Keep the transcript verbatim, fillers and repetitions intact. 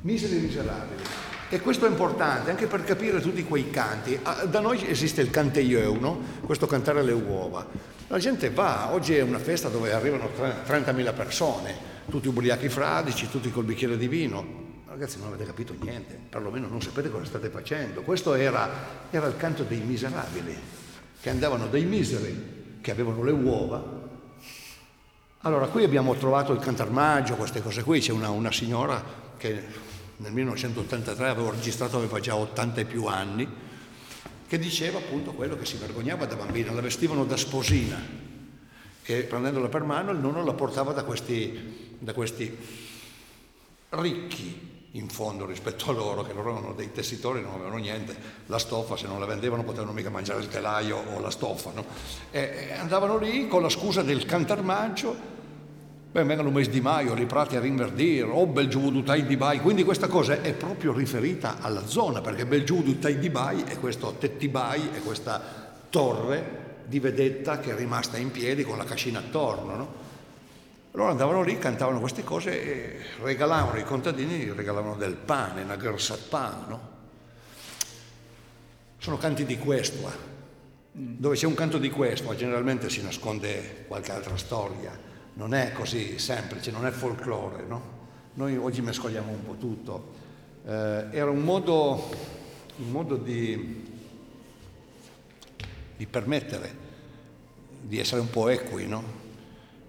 Miseri miserabili. E questo è importante anche per capire tutti quei canti. Da noi esiste il canteieu, no? Questo cantare le uova. La gente va, oggi è una festa dove arrivano trentamila persone, tutti ubriachi fradici, tutti col bicchiere di vino. Ragazzi, non avete capito niente, perlomeno non sapete cosa state facendo. Questo era, era il canto dei miserabili, che andavano dei miseri, che avevano le uova. Allora, qui abbiamo trovato il cantarmaggio, queste cose qui. C'è una, una signora che nel millenovecentottantatré avevo registrato, aveva già ottanta e più anni, che diceva appunto quello che si vergognava da bambina. La vestivano da sposina e prendendola per mano il nonno la portava da questi, da questi ricchi in fondo rispetto a loro, che loro erano dei tessitori, non avevano niente, la stoffa se non la vendevano potevano mica mangiare il telaio o la stoffa, no? E, e andavano lì con la scusa del cantarmaggio. Beh, vengono il mese di maio, riprati a rinverdire, oh bel giuvudutai di Bai, quindi questa cosa è proprio riferita alla zona, perché bel giuvudutai di Bai è questo Tettibai, è questa torre di vedetta che è rimasta in piedi con la cascina attorno, no? Allora andavano lì, cantavano queste cose e regalavano, i contadini regalavano del pane, una grassa pan, no? Sono canti di questua. Dove c'è un canto di questua generalmente si nasconde qualche altra storia, non è così semplice, non è folklore, no? Noi oggi mescoliamo un po' tutto. Eh, era un modo, un modo di, di permettere di essere un po' equi, no?